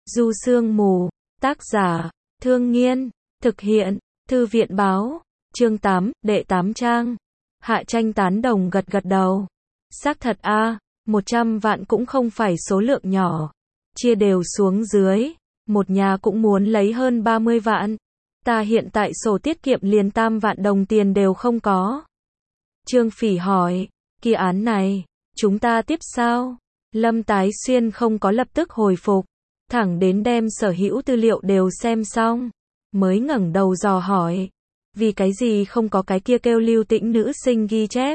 Du Sương Mù, tác giả, Thương Nghiên, thực hiện, Thư viện Báo, chương 8, đệ 8 trang. Hạ Tranh tán đồng gật gật đầu. Xác thật a, 100 vạn cũng không phải số lượng nhỏ. Chia đều xuống dưới, một nhà cũng muốn lấy hơn 30 vạn. Ta hiện tại sổ tiết kiệm liền 3 vạn đồng tiền đều không có. Trương Phỉ hỏi, kia án này, chúng ta tiếp sao? Lâm Tái Xuyên không có lập tức hồi phục, thẳng đến đem sở hữu tư liệu đều xem xong, mới ngẩng đầu dò hỏi, vì cái gì không có cái kia kêu Lưu Tĩnh nữ sinh ghi chép?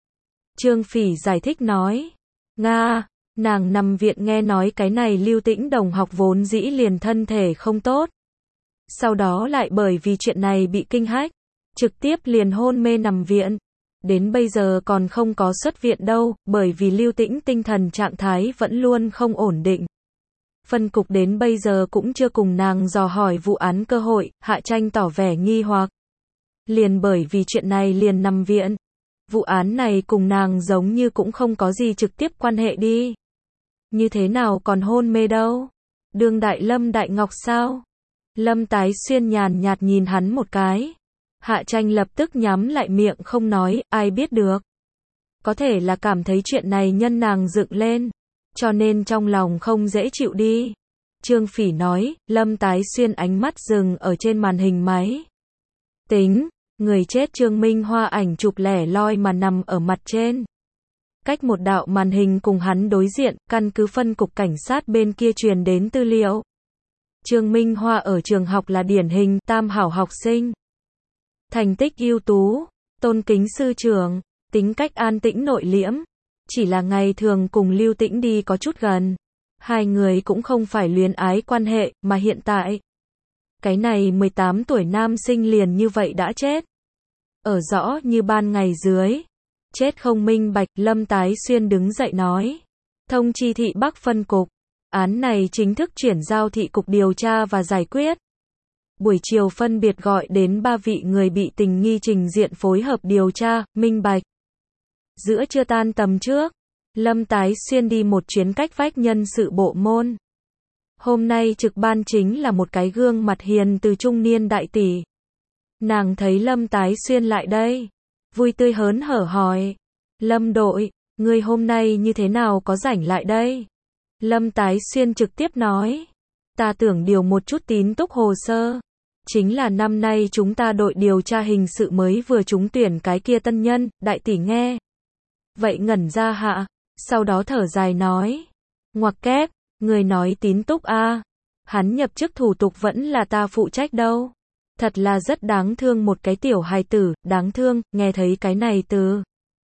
Trương Phỉ giải thích nói, Nga, nàng nằm viện nghe nói cái này Lưu Tĩnh đồng học vốn dĩ liền thân thể không tốt. Sau đó lại bởi vì chuyện này bị kinh hách, trực tiếp liền hôn mê nằm viện. Đến bây giờ còn không có xuất viện đâu, bởi vì Lưu Tĩnh tinh thần trạng thái vẫn luôn không ổn định. Phân cục đến bây giờ cũng chưa cùng nàng dò hỏi vụ án cơ hội, Hạ Tranh tỏ vẻ nghi hoặc. Liền bởi vì chuyện này liền nằm viện. Vụ án này cùng nàng giống như cũng không có gì trực tiếp quan hệ đi. Như thế nào còn hôn mê đâu? Đương đại Lâm Đại Ngọc sao? Lâm Tái Xuyên nhàn nhạt nhìn hắn một cái. Hạ Tranh lập tức nhắm lại miệng không nói, ai biết được. Có thể là cảm thấy chuyện này nhân nàng dựng lên, cho nên trong lòng không dễ chịu đi. Trương Phỉ nói, Lâm Tái Xuyên ánh mắt dừng ở trên màn hình máy. Tính, người chết Trương Minh Hoa ảnh chụp lẻ loi mà nằm ở mặt trên. Cách một đạo màn hình cùng hắn đối diện, căn cứ phân cục cảnh sát bên kia truyền đến tư liệu. Trương Minh Hoa ở trường học là điển hình tam hảo học sinh. Thành tích ưu tú, tôn kính sư trưởng, tính cách an tĩnh nội liễm. Chỉ là ngày thường cùng Lưu Tĩnh đi có chút gần. Hai người cũng không phải luyến ái quan hệ, mà hiện tại. Cái này 18 tuổi nam sinh liền như vậy đã chết. Ở rõ như ban ngày dưới. Chết không minh bạch, Lâm Tái Xuyên đứng dậy nói. Thông chi thị Bắc phân cục. Án này chính thức chuyển giao thị cục điều tra và giải quyết. Buổi chiều phân biệt gọi đến 3 vị người bị tình nghi trình diện phối hợp điều tra, minh bạch. Giữa trưa tan tầm trước, Lâm Tái Xuyên đi một chuyến cách vách nhân sự bộ môn. Hôm nay trực ban chính là một cái gương mặt hiền từ trung niên đại tỷ. Nàng thấy Lâm Tái Xuyên lại đây, vui tươi hớn hở hỏi, Lâm đội, ngươi hôm nay như thế nào có rảnh lại đây? Lâm Tái Xuyên trực tiếp nói, ta tưởng điều một chút tín túc hồ sơ. Chính là năm nay chúng ta đội điều tra hình sự mới vừa trúng tuyển cái kia tân nhân, đại tỷ nghe. Vậy ngẩn ra hạ, sau đó thở dài nói, ngoặc kép, người nói tín túc a, hắn nhập chức thủ tục vẫn là ta phụ trách đâu. Thật là rất đáng thương một cái tiểu hài tử, đáng thương, nghe thấy cái này từ.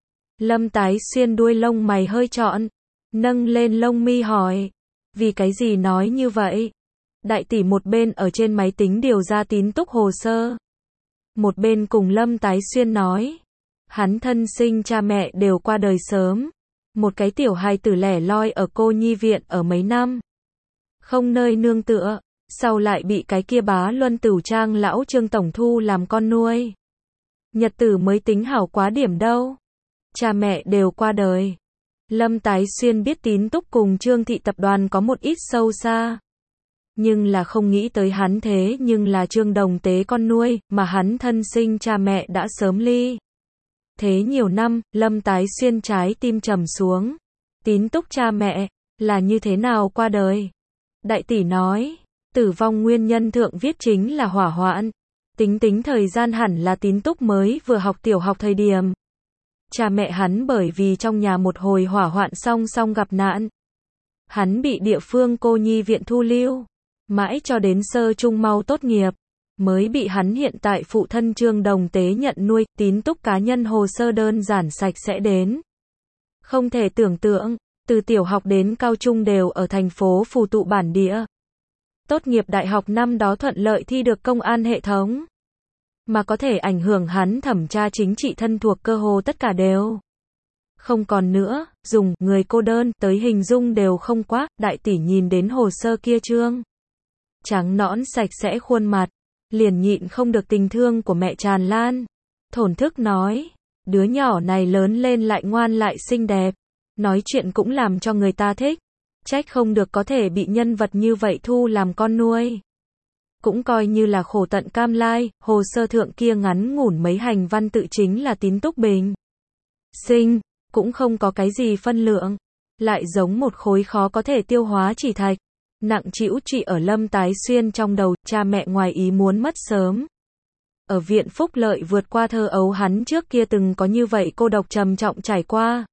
Lâm Tái Xuyên đuôi lông mày hơi trọn, nâng lên lông mi hỏi, vì cái gì nói như vậy? Đại tỷ một bên ở trên máy tính điều ra tín túc hồ sơ. Một bên cùng Lâm Tái Xuyên nói, hắn thân sinh cha mẹ đều qua đời sớm. Một cái tiểu hài tử lẻ loi ở cô nhi viện ở mấy năm. Không nơi nương tựa, sau lại bị cái kia bá luân tửu trang lão Trương Tổng thu làm con nuôi. Nhật tử mới tính hảo quá điểm đâu. Cha mẹ đều qua đời. Lâm Tái Xuyên biết tín túc cùng Trương thị tập đoàn có một ít sâu xa. Nhưng là không nghĩ tới hắn thế nhưng là Trương Đồng Tế con nuôi, mà hắn thân sinh cha mẹ đã sớm ly. Thế nhiều năm, Lâm Tái Xuyên trái tim trầm xuống. Tín túc cha mẹ, là như thế nào qua đời? Đại tỷ nói, tử vong nguyên nhân thượng viết chính là hỏa hoạn. Tính thời gian hẳn là tín túc mới vừa học tiểu học thời điểm. Cha mẹ hắn bởi vì trong nhà một hồi hỏa hoạn song gặp nạn. Hắn bị địa phương cô nhi viện thu lưu. Mãi cho đến sơ trung mau tốt nghiệp, mới bị hắn hiện tại phụ thân Trương Đồng Tế nhận nuôi. Tín túc cá nhân hồ sơ đơn giản sạch sẽ đến. Không thể tưởng tượng, từ tiểu học đến cao trung đều ở thành phố phù tụ bản địa. Tốt nghiệp đại học năm đó thuận lợi thi được công an hệ thống. Mà có thể ảnh hưởng hắn thẩm tra chính trị thân thuộc cơ hồ tất cả đều. Không còn nữa, dùng người cô đơn tới hình dung đều không quá. Đại tỷ nhìn đến hồ sơ kia trương trắng nõn sạch sẽ khuôn mặt, liền nhịn không được tình thương của mẹ tràn lan. Thổn thức nói, đứa nhỏ này lớn lên lại ngoan lại xinh đẹp, nói chuyện cũng làm cho người ta thích. Trách không được có thể bị nhân vật như vậy thu làm con nuôi. Cũng coi như là khổ tận cam lai, hồ sơ thượng kia ngắn ngủn mấy hành văn tự chính là Tín Túc bình sinh, cũng không có cái gì phân lượng, lại giống một khối khó có thể tiêu hóa chỉ thạch, nặng trĩu trị ở Lâm Tái Xuyên trong đầu, cha mẹ ngoài ý muốn mất sớm. Ở viện phúc lợi vượt qua thơ ấu hắn trước kia từng có như vậy cô độc trầm trọng trải qua.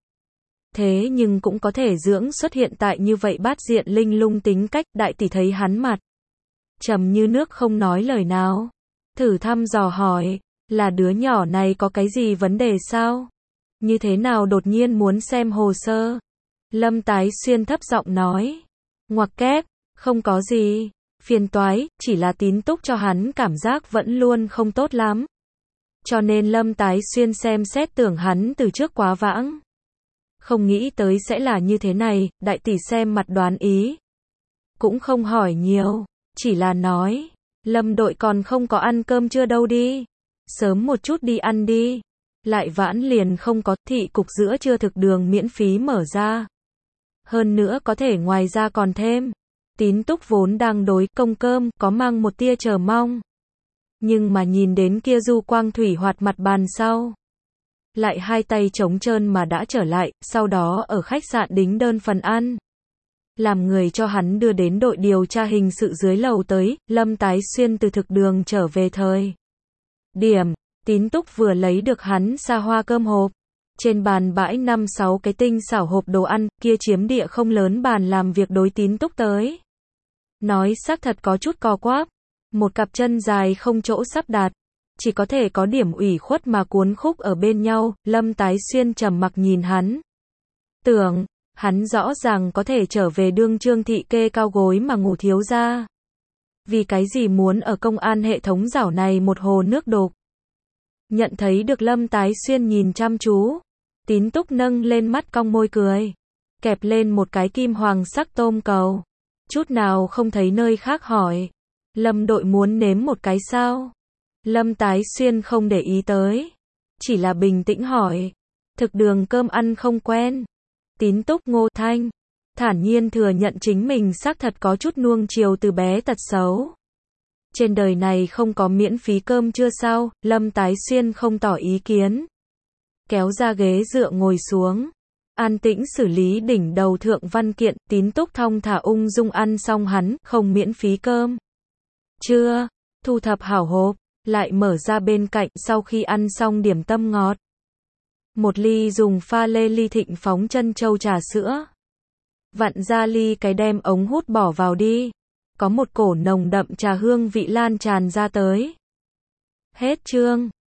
Thế nhưng cũng có thể dưỡng xuất hiện tại như vậy bát diện linh lung tính cách, đại tỷ thấy hắn mặt trầm như nước không nói lời nào. Thử thăm dò hỏi, là đứa nhỏ này có cái gì vấn đề sao? Như thế nào đột nhiên muốn xem hồ sơ? Lâm Tái Xuyên thấp giọng nói, ngoặc kép, không có gì, phiền toái, chỉ là Tín Túc cho hắn cảm giác vẫn luôn không tốt lắm. Cho nên Lâm Tái Xuyên xem xét tưởng hắn từ trước quá vãng. Không nghĩ tới sẽ là như thế này, đại tỷ xem mặt đoán ý. Cũng không hỏi nhiều, chỉ là nói, Lâm đội còn không có ăn cơm chưa đâu đi. Sớm một chút đi ăn đi. Lại vãn liền không có, thị cục giữa trưa thực đường miễn phí mở ra. Hơn nữa có thể ngoài ra còn thêm. Tín Túc vốn đang đối công cơm, có mang một tia chờ mong. Nhưng mà nhìn đến kia du quang thủy hoạt mặt bàn sau. Lại hai tay trống trơn mà đã trở lại, sau đó ở khách sạn đính đơn phần ăn. Làm người cho hắn đưa đến đội điều tra hình sự dưới lầu tới, Lâm Tái Xuyên từ thực đường trở về thời điểm, Tín Túc vừa lấy được hắn xa hoa cơm hộp. Trên bàn bãi 5-6 cái tinh xảo hộp đồ ăn, kia chiếm địa không lớn bàn làm việc đối Tín Túc tới. Nói xác thật có chút co quắp, một cặp chân dài không chỗ sắp đặt, chỉ có thể có điểm ủy khuất mà cuốn khúc ở bên nhau. Lâm Tái Xuyên trầm mặc nhìn hắn. Tưởng, hắn rõ ràng có thể trở về đương Trương thị kê cao gối mà ngủ thiếu ra. Vì cái gì muốn ở công an hệ thống rảo này một hồ nước đục. Nhận thấy được Lâm Tái Xuyên nhìn chăm chú, Tín Túc nâng lên mắt cong môi cười, kẹp lên một cái kim hoàng sắc tôm cầu, chút nào không thấy nơi khác hỏi, Lâm đội muốn nếm một cái sao? Lâm Tái Xuyên không để ý tới, chỉ là bình tĩnh hỏi, thực đường cơm ăn không quen. Tín Túc ngô thanh, thản nhiên thừa nhận chính mình xác thật có chút nuông chiều từ bé tật xấu. Trên đời này không có miễn phí cơm chưa sao? Lâm Tái Xuyên không tỏ ý kiến. Kéo ra ghế dựa ngồi xuống. An tĩnh xử lý đỉnh đầu thượng văn kiện, Tín Túc thong thả ung dung ăn xong hắn, không miễn phí cơm. Chưa, thu thập hảo hộp, lại mở ra bên cạnh sau khi ăn xong điểm tâm ngọt. Một ly dùng pha lê ly thịnh phóng chân châu trà sữa. Vặn ra ly cái đem ống hút bỏ vào đi. Có một cổ nồng đậm trà hương vị lan tràn ra tới. Hết chương.